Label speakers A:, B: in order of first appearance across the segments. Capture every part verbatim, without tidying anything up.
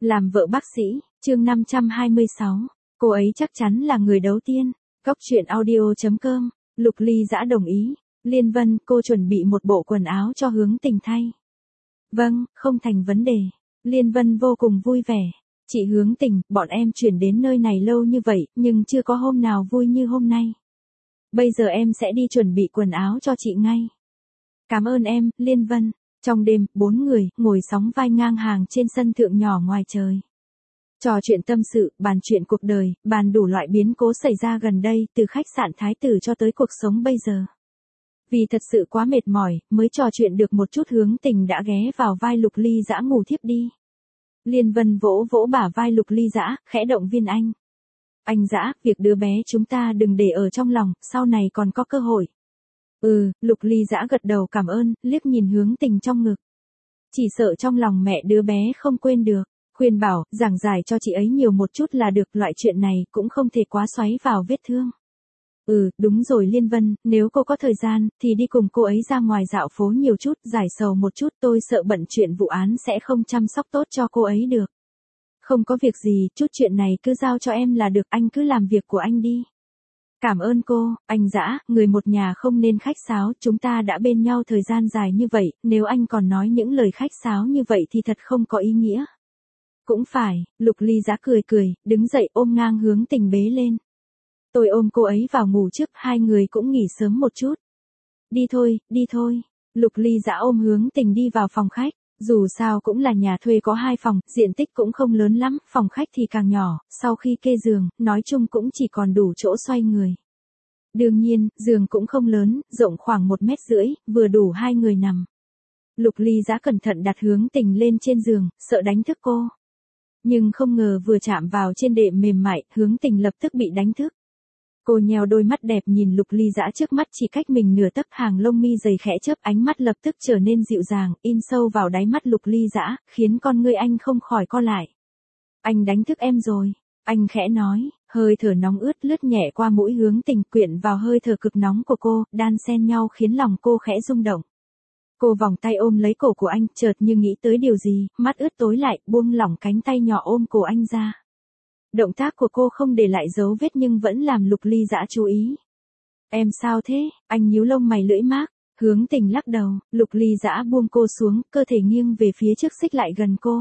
A: Làm vợ bác sĩ, chương năm trăm hai mươi sáu. Cô ấy chắc chắn là người đầu tiên. Góc truyện audio chấm com. Lục Ly Dã đồng ý. Liên Vân, cô chuẩn bị một bộ quần áo cho Hướng Tình thay. Vâng, không thành vấn đề. Liên Vân vô cùng vui vẻ. Chị Hướng Tình, bọn em chuyển đến nơi này lâu như vậy, nhưng chưa có hôm nào vui như hôm nay. Bây giờ em sẽ đi chuẩn bị quần áo cho chị ngay. Cảm ơn em, Liên Vân. Trong đêm, bốn người, ngồi sóng vai ngang hàng trên sân thượng nhỏ ngoài trời. Trò chuyện tâm sự, bàn chuyện cuộc đời, bàn đủ loại biến cố xảy ra gần đây, từ khách sạn Thái Tử cho tới cuộc sống bây giờ. Vì thật sự quá mệt mỏi, mới trò chuyện được một chút Hướng Tình đã ghé vào vai Lục Ly Dã ngủ thiếp đi. Liên Vân vỗ vỗ bả vai Lục Ly Dã, khẽ động viên anh. Anh Dã, việc đứa bé chúng ta đừng để ở trong lòng, sau này còn có cơ hội. Ừ, Lục Ly Dã gật đầu cảm ơn, liếc nhìn Hướng Tình trong ngực. Chỉ sợ trong lòng mẹ đứa bé không quên được, khuyên bảo, giảng giải cho chị ấy nhiều một chút là được, loại chuyện này cũng không thể quá xoáy vào vết thương. Ừ, đúng rồi Liên Vân, nếu cô có thời gian, thì đi cùng cô ấy ra ngoài dạo phố nhiều chút, giải sầu một chút, tôi sợ bận chuyện vụ án sẽ không chăm sóc tốt cho cô ấy được. Không có việc gì, chút chuyện này cứ giao cho em là được, anh cứ làm việc của anh đi. Cảm ơn cô, anh Dã, người một nhà không nên khách sáo, chúng ta đã bên nhau thời gian dài như vậy, nếu anh còn nói những lời khách sáo như vậy thì thật không có ý nghĩa. Cũng phải, Lục Ly Dã cười cười, đứng dậy ôm ngang Hướng Tình bế lên. Tôi ôm cô ấy vào ngủ trước, hai người cũng nghỉ sớm một chút. Đi thôi, đi thôi. Lục Ly Dã ôm Hướng Tình đi vào phòng khách. Dù sao cũng là nhà thuê có hai phòng, diện tích cũng không lớn lắm, phòng khách thì càng nhỏ, sau khi kê giường, nói chung cũng chỉ còn đủ chỗ xoay người. Đương nhiên, giường cũng không lớn, rộng khoảng một mét rưỡi, vừa đủ hai người nằm. Lục Ly Dã cẩn thận đặt Hướng Tình lên trên giường, sợ đánh thức cô. Nhưng không ngờ vừa chạm vào trên đệm mềm mại, Hướng Tình lập tức bị đánh thức. Cô nheo đôi mắt đẹp nhìn Lục Ly Dã trước mắt chỉ cách mình nửa tấc, hàng lông mi dày khẽ chớp, ánh mắt lập tức trở nên dịu dàng, in sâu vào đáy mắt Lục Ly Dã, khiến con ngươi anh không khỏi co lại. Anh đánh thức em rồi, anh khẽ nói, hơi thở nóng ướt lướt nhẹ qua mũi Hướng Tình, quyện vào hơi thở cực nóng của cô, đan xen nhau khiến lòng cô khẽ rung động. Cô vòng tay ôm lấy cổ của anh, chợt như nghĩ tới điều gì, mắt ướt tối lại, buông lỏng cánh tay nhỏ ôm cổ anh ra. Động tác của cô không để lại dấu vết nhưng vẫn làm Lục Ly Dã chú ý. Em sao thế? Anh nhíu lông mày lưỡi mác. Hướng Tình lắc đầu, Lục Ly Dã buông cô xuống, cơ thể nghiêng về phía trước xích lại gần cô.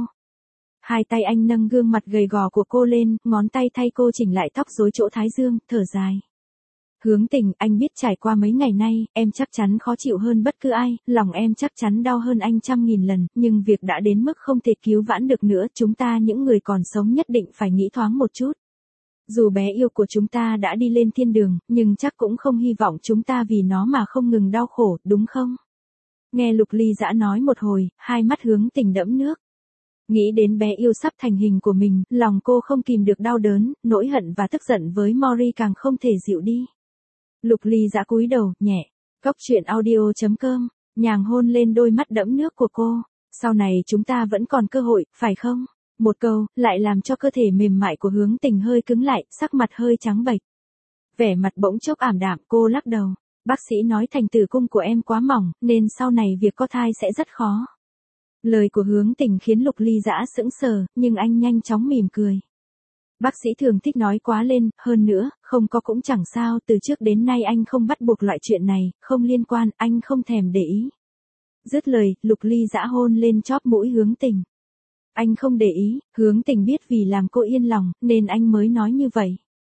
A: Hai tay anh nâng gương mặt gầy gò của cô lên, ngón tay thay cô chỉnh lại tóc rối chỗ thái dương, thở dài. Hướng Tình, anh biết trải qua mấy ngày nay, em chắc chắn khó chịu hơn bất cứ ai, lòng em chắc chắn đau hơn anh trăm nghìn lần, nhưng việc đã đến mức không thể cứu vãn được nữa, chúng ta những người còn sống nhất định phải nghĩ thoáng một chút. Dù bé yêu của chúng ta đã đi lên thiên đường, nhưng chắc cũng không hy vọng chúng ta vì nó mà không ngừng đau khổ, đúng không? Nghe Lục Ly Dã nói một hồi, hai mắt Hướng Tình đẫm nước. Nghĩ đến bé yêu sắp thành hình của mình, lòng cô không kìm được đau đớn, nỗi hận và tức giận với Mori càng không thể dịu đi. Lục Ly Dã cúi đầu, nhẹ. Góc truyện audio chấm com, nhàng hôn lên đôi mắt đẫm nước của cô. Sau này chúng ta vẫn còn cơ hội, phải không? Một câu, lại làm cho cơ thể mềm mại của Hướng Tình hơi cứng lại, sắc mặt hơi trắng bệch. Vẻ mặt bỗng chốc ảm đạm, cô lắc đầu. Bác sĩ nói thành tử cung của em quá mỏng, nên sau này việc có thai sẽ rất khó. Lời của Hướng Tình khiến Lục Ly Dã sững sờ, nhưng anh nhanh chóng mỉm cười. Bác sĩ thường thích nói quá lên, hơn nữa, không có cũng chẳng sao, từ trước đến nay anh không bắt buộc loại chuyện này, không liên quan, anh không thèm để ý. Dứt lời, Lục Ly Dã hôn lên chóp mũi Hướng Tình. Anh không để ý, Hướng Tình biết vì làm cô yên lòng, nên anh mới nói như vậy.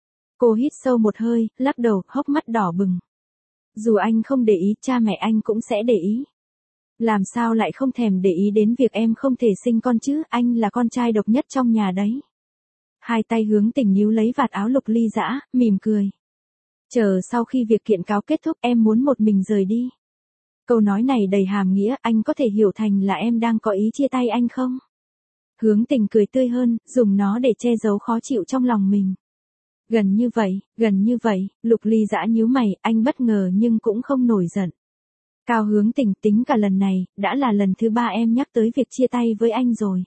A: Cô hít sâu một hơi, lắc đầu, hốc mắt đỏ bừng. Dù anh không để ý, cha mẹ anh cũng sẽ để ý. Làm sao lại không thèm để ý đến việc em không thể sinh con chứ, anh là con trai độc nhất trong nhà đấy. Hai tay Hướng Tình níu lấy vạt áo Lục Ly Dã, mỉm cười. Chờ sau khi việc kiện cáo kết thúc em muốn một mình rời đi. Câu nói này đầy hàm nghĩa, anh có thể hiểu thành là em đang có ý chia tay anh không? Hướng Tình cười tươi hơn, dùng nó để che giấu khó chịu trong lòng mình. Gần như vậy, gần như vậy, Lục Ly Dã nhíu mày, anh bất ngờ nhưng cũng không nổi giận. Cao Hướng Tình, tính cả lần này, đã là lần thứ ba em nhắc tới việc chia tay với anh rồi.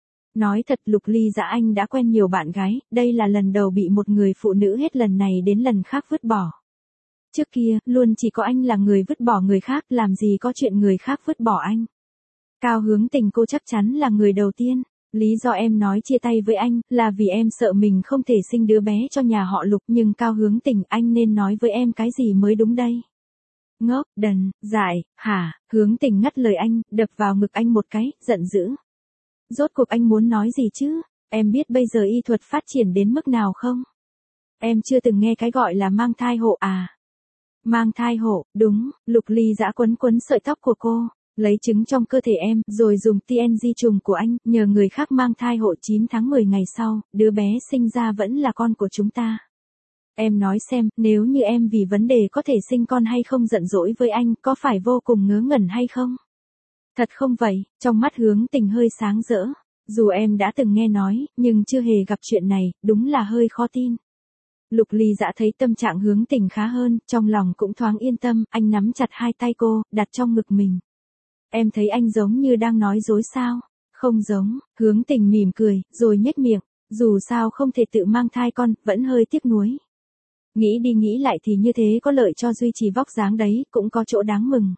A: Nói thật Lục Ly Dã anh đã quen nhiều bạn gái, đây là lần đầu bị một người phụ nữ hết lần này đến lần khác vứt bỏ. Trước kia, luôn chỉ có anh là người vứt bỏ người khác, làm gì có chuyện người khác vứt bỏ anh. Cao Hướng Tình, cô chắc chắn là người đầu tiên. Lý do em nói chia tay với anh, là vì em sợ mình không thể sinh đứa bé cho nhà họ Lục, nhưng Cao Hướng Tình, anh nên nói với em cái gì mới đúng đây? Ngốc, đần, dại, hả? Hướng Tình ngắt lời anh, đập vào ngực anh một cái, giận dữ. Rốt cuộc anh muốn nói gì chứ? Em biết bây giờ y thuật phát triển đến mức nào không? Em chưa từng nghe cái gọi là mang thai hộ à? Mang thai hộ, đúng, Lục Ly Dã quấn quấn sợi tóc của cô, lấy trứng trong cơ thể em, rồi dùng tê en di trùng của anh, nhờ người khác mang thai hộ chín tháng mười ngày sau, đứa bé sinh ra vẫn là con của chúng ta. Em nói xem, nếu như em vì vấn đề có thể sinh con hay không giận dỗi với anh, có phải vô cùng ngớ ngẩn hay không? Thật không vậy, trong mắt Hướng Tình hơi sáng rỡ. Dù em đã từng nghe nói, nhưng chưa hề gặp chuyện này, đúng là hơi khó tin. Lục Ly Dã thấy tâm trạng Hướng Tình khá hơn, trong lòng cũng thoáng yên tâm, anh nắm chặt hai tay cô, đặt trong ngực mình. Em thấy anh giống như đang nói dối sao? Không giống, Hướng Tình mỉm cười, rồi nhếch miệng, dù sao không thể tự mang thai con, vẫn hơi tiếc nuối. Nghĩ đi nghĩ lại thì như thế có lợi cho duy trì vóc dáng đấy, cũng có chỗ đáng mừng.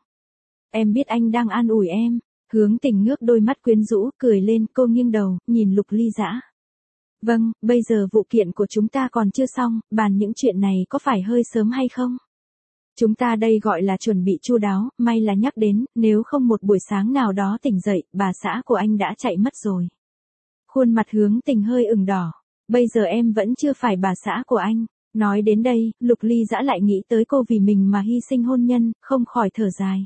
A: Em biết anh đang an ủi em. Hướng Tình ngước đôi mắt quyến rũ, cười lên, cô nghiêng đầu, nhìn Lục Ly Dã. Vâng, bây giờ vụ kiện của chúng ta còn chưa xong, bàn những chuyện này có phải hơi sớm hay không? Chúng ta đây gọi là chuẩn bị chu đáo, may là nhắc đến, nếu không một buổi sáng nào đó tỉnh dậy, bà xã của anh đã chạy mất rồi. Khuôn mặt Hướng Tình hơi ửng đỏ. Bây giờ em vẫn chưa phải bà xã của anh. Nói đến đây, Lục Ly Dã lại nghĩ tới cô vì mình mà hy sinh hôn nhân, không khỏi thở dài.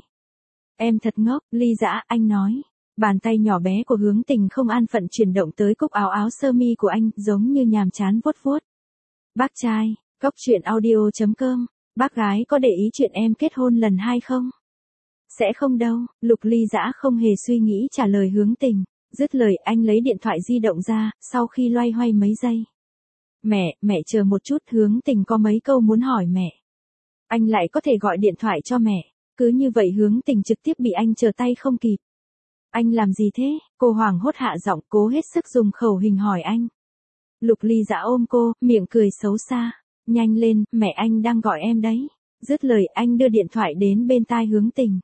A: Em thật ngốc, Ly Dã, anh nói. Bàn tay nhỏ bé của Hướng Tình không an phận chuyển động tới cúc áo áo sơ mi của anh, giống như nhàm chán vuốt vuốt. Bác trai, Cốc Truyện Audio chấm com, bác gái có để ý chuyện em kết hôn lần hai không? Sẽ không đâu, Lục Ly Dã không hề suy nghĩ trả lời Hướng Tình. Dứt lời anh lấy điện thoại di động ra, sau khi loay hoay mấy giây. Mẹ, mẹ chờ một chút, Hướng Tình có mấy câu muốn hỏi mẹ. Anh lại có thể gọi điện thoại cho mẹ. Cứ như vậy Hướng Tình trực tiếp bị anh trở tay không kịp. Anh làm gì thế? Cô hoảng hốt hạ giọng, cố hết sức dùng khẩu hình hỏi anh. Lục Ly Dã ôm cô, miệng cười xấu xa. Nhanh lên, mẹ anh đang gọi em đấy. Dứt lời anh đưa điện thoại đến bên tai Hướng Tình.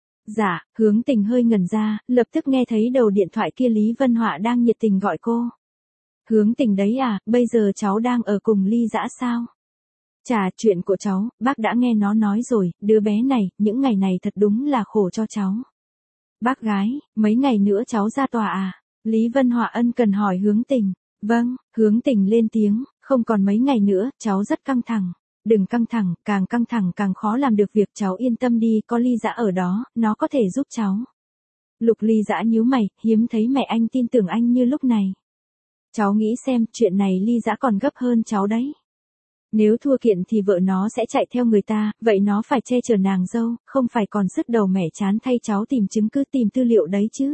A: Dạ, Hướng Tình hơi ngẩn ra, lập tức nghe thấy đầu điện thoại kia Lý Vân Họa đang nhiệt tình gọi cô. Hướng Tình đấy à, bây giờ cháu đang ở cùng Ly Dã sao? Chà, chuyện của cháu, bác đã nghe nó nói rồi, đứa bé này, những ngày này thật đúng là khổ cho cháu. Bác gái, mấy ngày nữa cháu ra tòa à? Lý Vân Họa ân cần hỏi Hướng Tình. Vâng, Hướng Tình lên tiếng, không còn mấy ngày nữa, cháu rất căng thẳng. Đừng căng thẳng, càng căng thẳng càng khó làm được việc, cháu yên tâm đi, có Ly Dã ở đó, nó có thể giúp cháu. Lục Ly Dã nhíu mày, hiếm thấy mẹ anh tin tưởng anh như lúc này. Cháu nghĩ xem, chuyện này Ly Dã còn gấp hơn cháu đấy. Nếu thua kiện thì vợ nó sẽ chạy theo người ta, vậy nó phải che chở nàng dâu, không phải còn sứt đầu mẻ chán thay cháu tìm chứng cứ tìm tư liệu đấy chứ.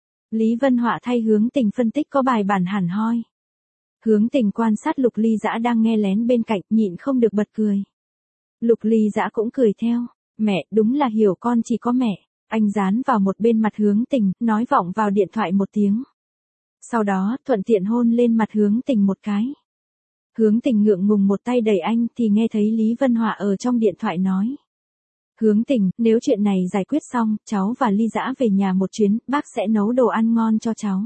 A: Lý Vân Họa thay Hướng Tình phân tích có bài bản hẳn hoi. Hướng Tình quan sát Lục Ly Dã đang nghe lén bên cạnh, nhịn không được bật cười. Lục Ly Dã cũng cười theo. Mẹ, đúng là hiểu con chỉ có mẹ. Anh dán vào một bên mặt Hướng Tình, nói vọng vào điện thoại một tiếng. Sau đó, thuận tiện hôn lên mặt Hướng Tình một cái. Hướng Tình ngượng ngùng một tay đẩy anh thì nghe thấy Lý Vân Họa ở trong điện thoại nói. Hướng Tình, nếu chuyện này giải quyết xong, cháu và Ly Dã về nhà một chuyến, bác sẽ nấu đồ ăn ngon cho cháu.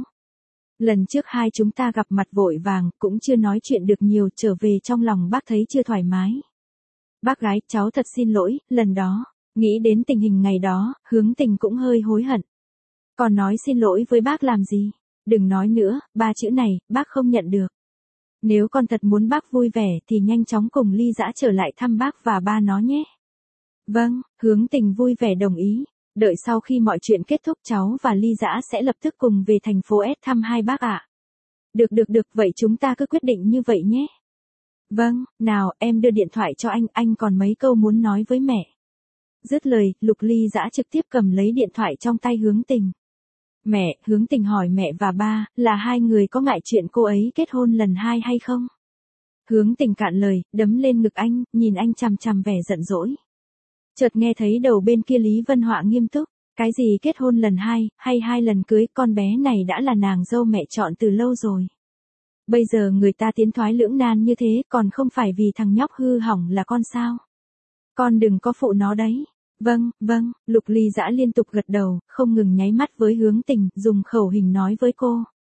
A: Lần trước hai chúng ta gặp mặt vội vàng, cũng chưa nói chuyện được nhiều, trở về trong lòng bác thấy chưa thoải mái. Bác gái, cháu thật xin lỗi, lần đó, nghĩ đến tình hình ngày đó, Hướng Tình cũng hơi hối hận. Còn nói xin lỗi với bác làm gì? Đừng nói nữa, ba chữ này, bác không nhận được. Nếu con thật muốn bác vui vẻ thì nhanh chóng cùng Ly Dã trở lại thăm bác và ba nó nhé. Vâng, Hướng Tình vui vẻ đồng ý. Đợi sau khi mọi chuyện kết thúc cháu và Ly Dã sẽ lập tức cùng về thành phố S thăm hai bác ạ. Được được được, vậy chúng ta cứ quyết định như vậy nhé. Vâng, nào, em đưa điện thoại cho anh, anh còn mấy câu muốn nói với mẹ. Dứt lời, Lục Ly Dã trực tiếp cầm lấy điện thoại trong tay Hướng Tình. Mẹ, Hướng Tình hỏi mẹ và ba, là hai người có ngại chuyện cô ấy kết hôn lần hai hay không? Hướng Tình cạn lời, đấm lên ngực anh, nhìn anh chằm chằm vẻ giận dỗi. Chợt nghe thấy đầu bên kia Lý Vân Họa nghiêm túc, cái gì kết hôn lần hai, hay hai lần cưới, con bé này đã là nàng dâu mẹ chọn từ lâu rồi. Bây giờ người ta tiến thoái lưỡng nan như thế, còn không phải vì thằng nhóc hư hỏng là con sao? Con đừng có phụ nó đấy. Vâng, vâng, Lục Ly Dã liên tục gật đầu, không ngừng nháy mắt với Hướng Tình, dùng khẩu hình nói với cô.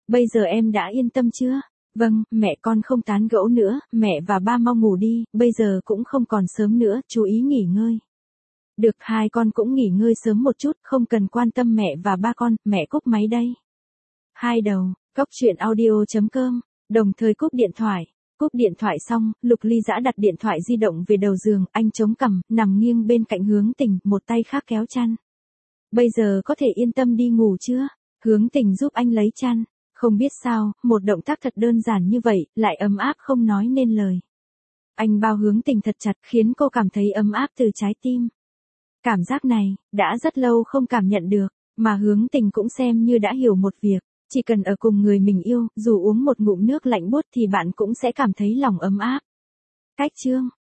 A: Bây giờ em đã yên tâm chưa? Vâng, mẹ con không tán gẫu nữa, mẹ và ba mau ngủ đi, bây giờ cũng không còn sớm nữa, chú ý nghỉ ngơi. Được, hai con cũng nghỉ ngơi sớm một chút, không cần quan tâm mẹ và ba con, mẹ cúp máy đây. Hai đầu, Cóc truyện audio.com, đồng thời cúp điện thoại. Cúp điện thoại xong, Lục Ly Dã đặt điện thoại di động về đầu giường, anh chống cằm, nằm nghiêng bên cạnh Hướng Tình, một tay khác kéo chăn. Bây giờ có thể yên tâm đi ngủ chưa? Hướng Tình giúp anh lấy chăn. Không biết sao, một động tác thật đơn giản như vậy, lại ấm áp không nói nên lời. Anh bao Hướng Tình thật chặt khiến cô cảm thấy ấm áp từ trái tim. Cảm giác này, đã rất lâu không cảm nhận được, mà Hướng Tình cũng xem như đã hiểu một việc. Chỉ cần ở cùng người mình yêu, dù uống một ngụm nước lạnh buốt thì bạn cũng sẽ cảm thấy lòng ấm áp. Cách chương